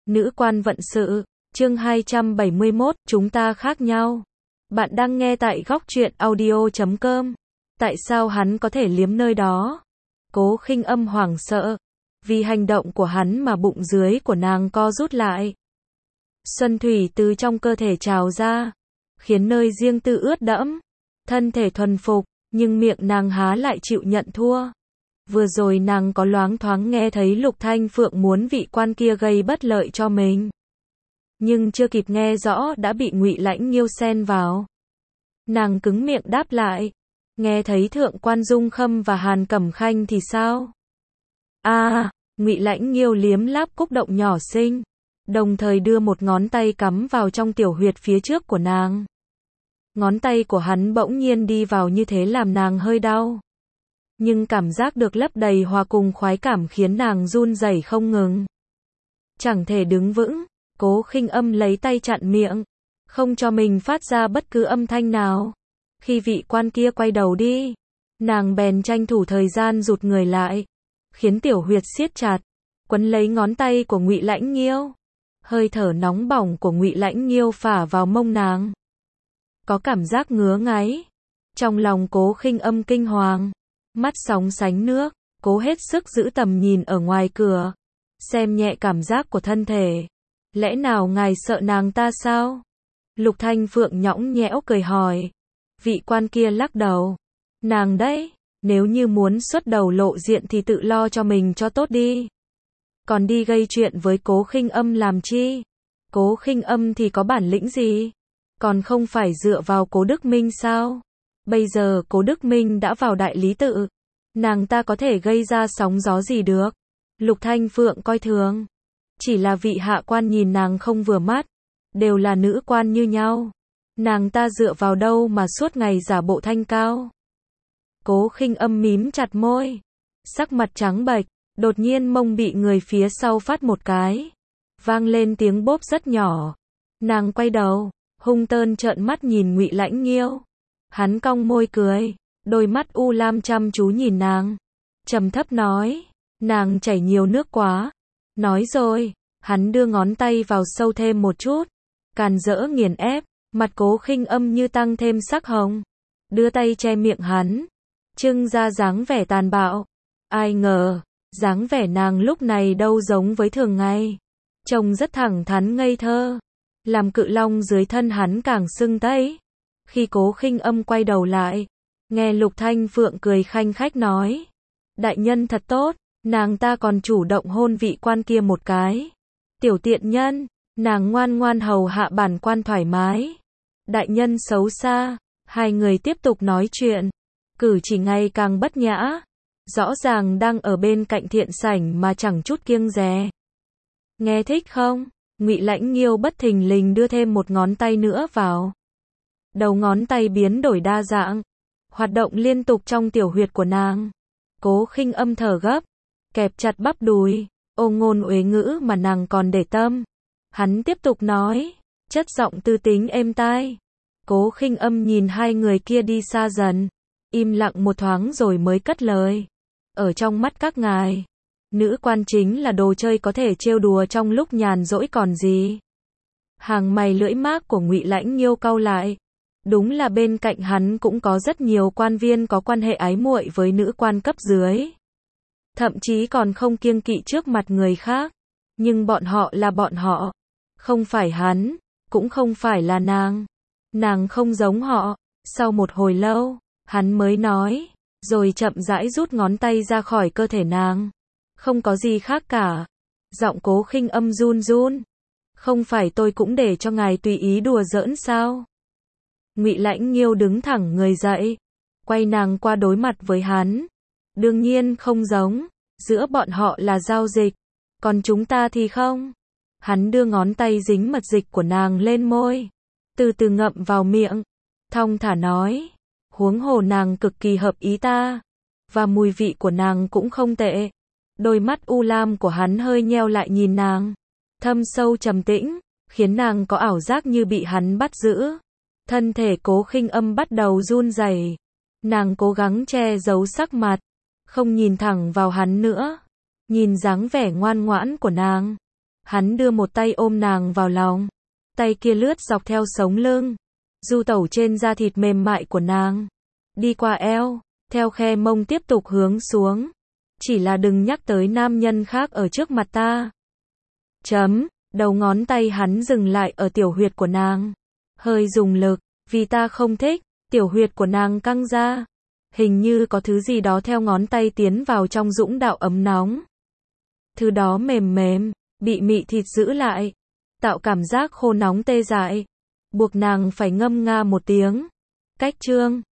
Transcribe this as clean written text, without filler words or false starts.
Nữ quan vận sự, chương 271, chúng ta khác nhau. Bạn đang nghe tại góc truyện audio.com. Tại sao hắn có thể liếm nơi đó? Cố Khinh Âm hoảng sợ. Vì hành động của hắn mà bụng dưới của nàng co rút lại. Xuân thủy từ trong cơ thể trào ra, khiến nơi riêng tư ướt đẫm. Thân thể thuần phục, nhưng miệng nàng há lại chịu nhận thua. Vừa rồi nàng có loáng thoáng nghe thấy Lục Thanh Phượng muốn vị quan kia gây bất lợi cho mình. Nhưng chưa kịp nghe rõ đã bị Ngụy Lãnh Nghiêu xen vào. Nàng cứng miệng đáp lại. Nghe thấy Thượng quan Dung Khâm và Hàn Cẩm Khanh thì sao? Ngụy Lãnh Nghiêu liếm láp cúc động nhỏ xinh, đồng thời đưa một ngón tay cắm vào trong tiểu huyệt phía trước của nàng. Ngón tay của hắn bỗng nhiên đi vào như thế làm nàng hơi đau. Nhưng cảm giác được lấp đầy hòa cùng khoái cảm khiến nàng run rẩy không ngừng. Chẳng thể đứng vững, Cố Khinh Âm lấy tay chặn miệng, không cho mình phát ra bất cứ âm thanh nào. Khi vị quan kia quay đầu đi, nàng bèn tranh thủ thời gian rụt người lại, khiến tiểu huyệt siết chặt, quấn lấy ngón tay của Ngụy Lãnh Nghiêu. Hơi thở nóng bỏng của Ngụy Lãnh Nghiêu phả vào mông nàng. Có cảm giác ngứa ngáy. Trong lòng Cố Khinh Âm kinh hoàng, mắt sóng sánh nước, cố hết sức giữ tầm nhìn ở ngoài cửa, xem nhẹ cảm giác của thân thể. Lẽ nào ngài sợ nàng ta sao? Lục Thanh Phượng nhõng nhẽo cười hỏi. Vị quan kia lắc đầu. Nàng đấy, nếu như muốn xuất đầu lộ diện thì tự lo cho mình cho tốt đi. Còn đi gây chuyện với Cố Khinh Âm làm chi? Cố Khinh Âm thì có bản lĩnh gì? Còn không phải dựa vào Cố Đức Minh sao? Bây giờ Cố Đức Minh đã vào đại lý tự, nàng ta có thể gây ra sóng gió gì được? Lục Thanh Phượng coi thường. Chỉ là vị hạ quan nhìn nàng không vừa mắt, đều là nữ quan như nhau. Nàng ta dựa vào đâu mà suốt ngày giả bộ thanh cao? Cố Khinh Âm mím chặt môi, sắc mặt trắng bệch, đột nhiên mông bị người phía sau phát một cái. Vang lên tiếng bốp rất nhỏ. Nàng quay đầu, hung tợn trợn mắt nhìn Ngụy Lãnh Nghiêu. Hắn cong môi cười, đôi mắt u lam chăm chú nhìn nàng, trầm thấp nói, nàng chảy nhiều nước quá. Nói rồi, hắn đưa ngón tay vào sâu thêm một chút, càn rỡ nghiền ép, mặt Cố Khinh Âm như tăng thêm sắc hồng, đưa tay che miệng hắn, trưng ra dáng vẻ tàn bạo. Ai ngờ, dáng vẻ nàng lúc này đâu giống với thường ngày, trông rất thẳng thắn ngây thơ, làm cự long dưới thân hắn càng sưng tấy. Khi Cố Khinh Âm quay đầu lại, nghe Lục Thanh Phượng cười khanh khách nói, đại nhân thật tốt, nàng ta còn chủ động hôn vị quan kia một cái. Tiểu tiện nhân, nàng ngoan ngoan hầu hạ bản quan thoải mái. Đại nhân xấu xa. Hai người tiếp tục nói chuyện, cử chỉ ngày càng bất nhã, rõ ràng đang ở bên cạnh thiện sảnh mà chẳng chút kiêng dè. Nghe thích không? Ngụy Lãnh Nghiêu bất thình lình đưa thêm một ngón tay nữa vào. Đầu ngón tay biến đổi đa dạng, hoạt động liên tục trong tiểu huyệt của nàng. Cố Khinh Âm thở gấp, kẹp chặt bắp đùi, ô ngôn uế ngữ mà nàng còn để tâm. Hắn tiếp tục nói, chất giọng tư tính êm tai. Cố Khinh Âm nhìn hai người kia đi xa dần, im lặng một thoáng rồi mới cất lời. Ở trong mắt các ngài, nữ quan chính là đồ chơi có thể trêu đùa trong lúc nhàn rỗi còn gì. Hàng mày lưỡi mác của Ngụy Lãnh Nghiêu cau lại. Đúng là bên cạnh hắn cũng có rất nhiều quan viên có quan hệ ái muội với nữ quan cấp dưới. Thậm chí còn không kiêng kỵ trước mặt người khác. Nhưng bọn họ là bọn họ. Không phải hắn, cũng không phải là nàng. Nàng không giống họ. Sau một hồi lâu, hắn mới nói, rồi chậm rãi rút ngón tay ra khỏi cơ thể nàng. Không có gì khác cả. Giọng Cố Khinh Âm run run. Không phải tôi cũng để cho ngài tùy ý đùa giỡn sao? Ngụy Lãnh Nghiêu đứng thẳng người dậy, quay nàng qua đối mặt với hắn. Đương nhiên không giống, giữa bọn họ là giao dịch, còn chúng ta thì không. Hắn đưa ngón tay dính mật dịch của nàng lên môi, từ từ ngậm vào miệng, thong thả nói, huống hồ nàng cực kỳ hợp ý ta, và mùi vị của nàng cũng không tệ. Đôi mắt u lam của hắn hơi nheo lại nhìn nàng, thâm sâu trầm tĩnh, khiến nàng có ảo giác như bị hắn bắt giữ. Thân thể Cố Khinh Âm bắt đầu run rẩy. Nàng cố gắng che giấu sắc mặt, không nhìn thẳng vào hắn nữa. Nhìn dáng vẻ ngoan ngoãn của nàng, Hắn đưa một tay ôm nàng vào lòng, tay kia lướt dọc theo sống lưng, du tẩu trên da thịt mềm mại của nàng, đi qua eo, theo khe mông tiếp tục hướng xuống. Chỉ là đừng nhắc tới nam nhân khác ở trước mặt ta. Đầu ngón tay hắn dừng lại ở tiểu huyệt của nàng, hơi dùng lực, vì ta không thích. Tiểu huyệt của nàng căng ra, hình như có thứ gì đó theo ngón tay tiến vào trong dũng đạo ấm nóng. Thứ đó mềm mềm, bị mị thịt giữ lại, tạo cảm giác khô nóng tê dại, buộc nàng phải ngâm nga một tiếng. Cách chương